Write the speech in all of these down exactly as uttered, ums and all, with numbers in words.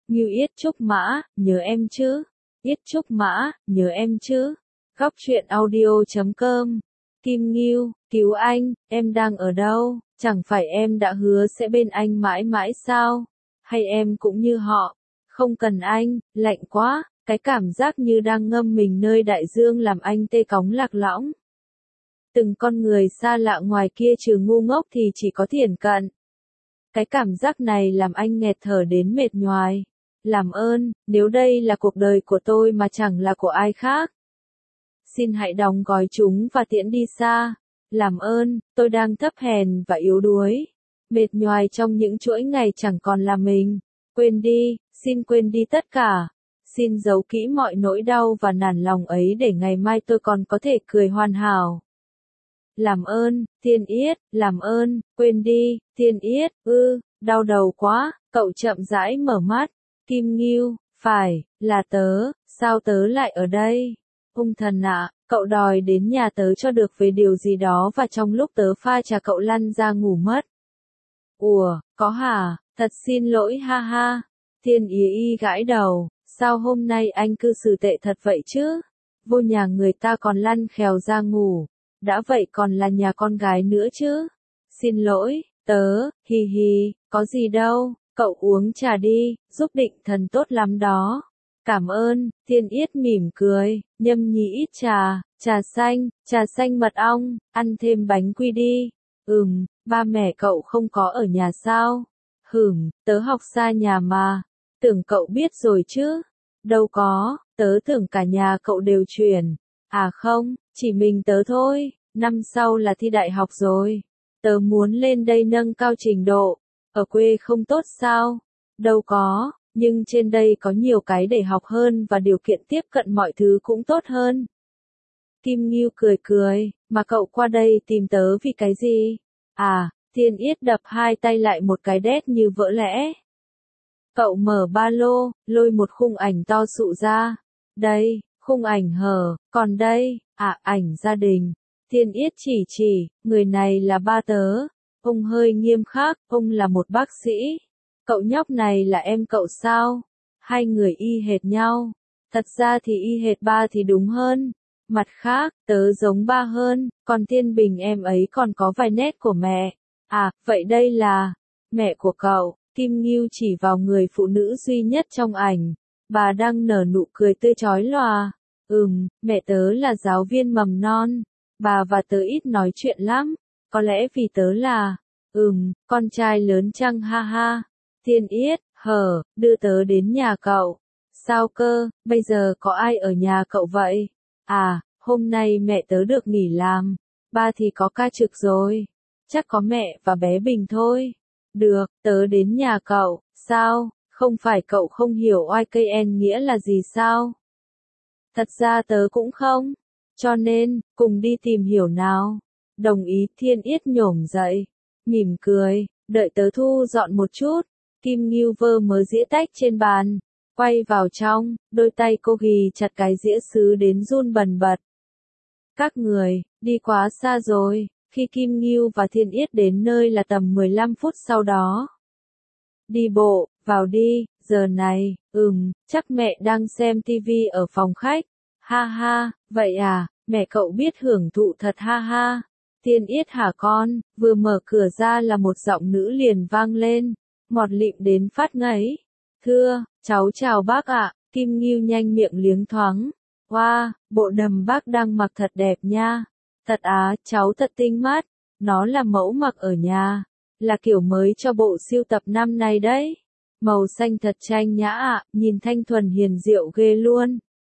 Ngưu Yết Trúc Mã, nhớ em chứ? Yết Trúc Mã, nhớ em chứ? Góc truyện audio chấm com. Kim Ngưu, cứu anh, em đang ở đâu? Chẳng phải em đã hứa sẽ bên anh mãi mãi sao? Hay em cũng như họ? Không cần anh, lạnh quá, cái cảm giác như đang ngâm mình nơi đại dương làm anh tê cóng lạc lõng. Từng con người xa lạ ngoài kia trừ ngu ngốc thì chỉ có thiển cận. Cái cảm giác này làm anh nghẹt thở đến mệt nhoài. Làm ơn, nếu đây là cuộc đời của tôi mà chẳng là của ai khác, xin hãy đóng gói chúng và tiễn đi xa. Làm ơn, tôi đang thấp hèn và yếu đuối, mệt nhoài trong những chuỗi ngày chẳng còn là mình. Quên đi, xin quên đi tất cả. Xin giấu kỹ mọi nỗi đau và nản lòng ấy để ngày mai tôi còn có thể cười hoàn hảo. Làm ơn, Thiên Yết, làm ơn, quên đi, Thiên Yết, ư, đau đầu quá, cậu chậm rãi mở mắt. Kim Ngưu, phải, là tớ, sao tớ lại ở đây? Ung thần ạ, cậu đòi đến nhà tớ cho được về điều gì đó và trong lúc tớ pha trà cậu lăn ra ngủ mất. Ủa, có hả, thật xin lỗi ha ha. Thiên Ý Y gãi đầu, sao hôm nay anh cư xử tệ thật vậy chứ? Vô nhà người ta còn lăn khèo ra ngủ, đã vậy còn là nhà con gái nữa chứ? Xin lỗi, tớ, hi hi, có gì đâu. Cậu uống trà đi, giúp định thần tốt lắm đó. Cảm ơn, Thiên Yết mỉm cười, nhâm nhi ít trà, trà xanh, trà xanh mật ong, ăn thêm bánh quy đi. Ừm, ba mẹ cậu không có ở nhà sao? Hửm, tớ học xa nhà mà. Tưởng cậu biết rồi chứ? Đâu có, tớ tưởng cả nhà cậu đều chuyển. À không, chỉ mình tớ thôi, năm sau là thi đại học rồi. Tớ muốn lên đây nâng cao trình độ. Ở quê không tốt sao? Đâu có, nhưng trên đây có nhiều cái để học hơn và điều kiện tiếp cận mọi thứ cũng tốt hơn. Kim Ngưu cười cười, mà cậu qua đây tìm tớ vì cái gì? À, Thiên Yết đập hai tay lại một cái đét như vỡ lẽ. Cậu mở ba lô, lôi một khung ảnh to sụ ra. Đây, khung ảnh hở, còn đây, à, ảnh gia đình. Thiên Yết chỉ chỉ, người này là ba tớ. Ông hơi nghiêm khắc, ông là một bác sĩ. Cậu nhóc này là em cậu sao? Hai người y hệt nhau. Thật ra thì y hệt ba thì đúng hơn. Mặt khác, tớ giống ba hơn, còn Thiên Bình em ấy còn có vài nét của mẹ. À, vậy đây là mẹ của cậu. Kim Ngưu chỉ vào người phụ nữ duy nhất trong ảnh. Bà đang nở nụ cười tươi chói lòa. Ừm, mẹ tớ là giáo viên mầm non. Bà và tớ ít nói chuyện lắm. Có lẽ vì tớ là, ừm, con trai lớn chăng ha ha. Thiên Yết, hở, đưa tớ đến nhà cậu. Sao cơ, bây giờ có ai ở nhà cậu vậy? À, hôm nay mẹ tớ được nghỉ làm. Ba thì có ca trực rồi. Chắc có mẹ và bé Bình thôi. Được, tớ đến nhà cậu. Sao, không phải cậu không hiểu i ca en nghĩa là gì sao? Thật ra tớ cũng không. Cho nên, cùng đi tìm hiểu nào. Đồng ý. Thiên Yết nhổm dậy, mỉm cười, đợi tớ thu dọn một chút. Kim Ngưu vơ mớ dĩa tách trên bàn, quay vào trong, đôi tay cô ghì chặt cái dĩa sứ đến run bần bật. Các người, đi quá xa rồi. Khi Kim Ngưu và Thiên Yết đến nơi là tầm mười lăm phút sau đó. Đi bộ, vào đi, giờ này, ừm, chắc mẹ đang xem tivi ở phòng khách. Ha ha, vậy à, mẹ cậu biết hưởng thụ thật ha ha. Thiên Yết hả con? Vừa mở cửa ra là một giọng nữ liền vang lên, ngọt lịm đến phát ngấy. Thưa, cháu chào bác ạ. Kim Ngưu nhanh miệng liếng thoáng. Wow, bộ đầm bác đang mặc thật đẹp nha. Thật á, cháu thật tinh mắt. Nó là mẫu mặc ở nhà. Là kiểu mới cho bộ siêu tập năm nay đấy. Màu xanh thật tranh nhã ạ, nhìn thanh thuần hiền diệu ghê luôn.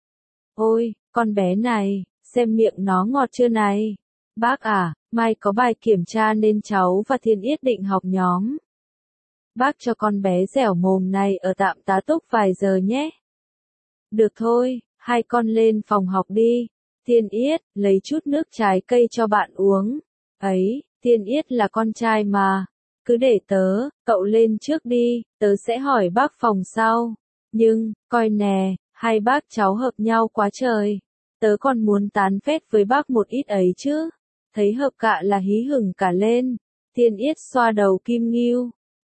Ôi, con bé này, xem miệng nó ngọt chưa này. Bác à, mai có bài kiểm tra nên cháu và Thiên Yết định học nhóm. Bác cho con bé dẻo mồm này ở tạm tá túc vài giờ nhé. Được thôi, hai con lên phòng học đi. Thiên Yết, lấy chút nước trái cây cho bạn uống. Ấy, Thiên Yết là con trai mà. Cứ để tớ, cậu lên trước đi, tớ sẽ hỏi bác phòng sau. Nhưng, coi nè, hai bác cháu hợp nhau quá trời. Tớ còn muốn tán phét với bác một ít ấy chứ. Thấy hợp cạ là hí hửng cả lên. Thiên Yết xoa đầu Kim Ngưu.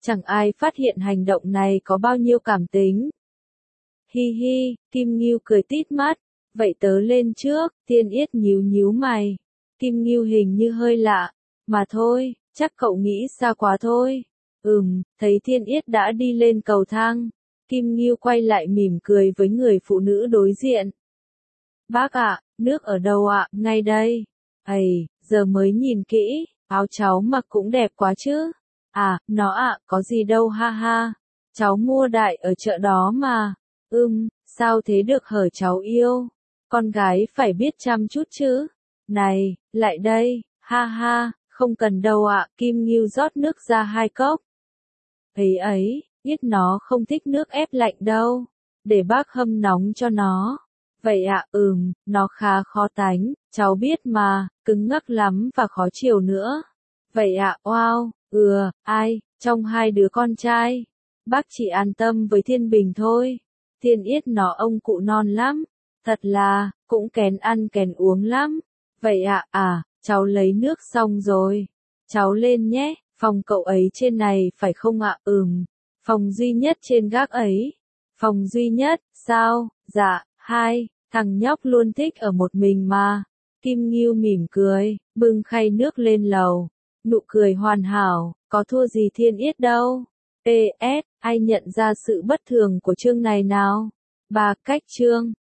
chẳng ai phát hiện hành động này có bao nhiêu cảm tính. Hi hi, Kim Ngưu cười tít mắt, vậy tớ lên trước, Thiên Yết nhíu nhíu mày. Kim Ngưu hình như hơi lạ, mà thôi, chắc cậu nghĩ xa quá thôi. Ừm, thấy Thiên Yết đã đi lên cầu thang, Kim Ngưu quay lại mỉm cười với người phụ nữ đối diện. Bác ạ, nước ở đâu ạ, ngay đây. Ây, giờ mới nhìn kỹ, áo cháu mặc cũng đẹp quá chứ. À, nó ạ, có gì đâu ha ha. Cháu mua đại ở chợ đó mà. Ừm, sao thế được hở cháu yêu. Con gái phải biết chăm chút chứ. Này, lại đây, ha ha, không cần đâu ạ, Kim Ngưu rót nước ra hai cốc. Ấy ấy, biết nó không thích nước ép lạnh đâu. Để bác hâm nóng cho nó. Vậy ạ, à, ừm, nó khá khó tánh, cháu biết mà, cứng ngắc lắm và khó chiều nữa. Vậy ạ, à, wow, ừ, ai, trong hai đứa con trai, bác chỉ an tâm với Thiên Bình thôi. Thiên Yết nó ông cụ non lắm, thật là, cũng kén ăn kén uống lắm. Vậy ạ, à, à, cháu lấy nước xong rồi. Cháu lên nhé, phòng cậu ấy trên này phải không ạ, à? Ừm, phòng duy nhất trên gác ấy. Phòng duy nhất, sao, dạ, hai. Thằng nhóc luôn thích ở một mình mà. Kim Ngưu mỉm cười, bưng khay nước lên lầu. Nụ cười hoàn hảo, có thua gì Thiên Yết đâu. pê ét, ai nhận ra sự bất thường của chương này nào? Ba cách chương.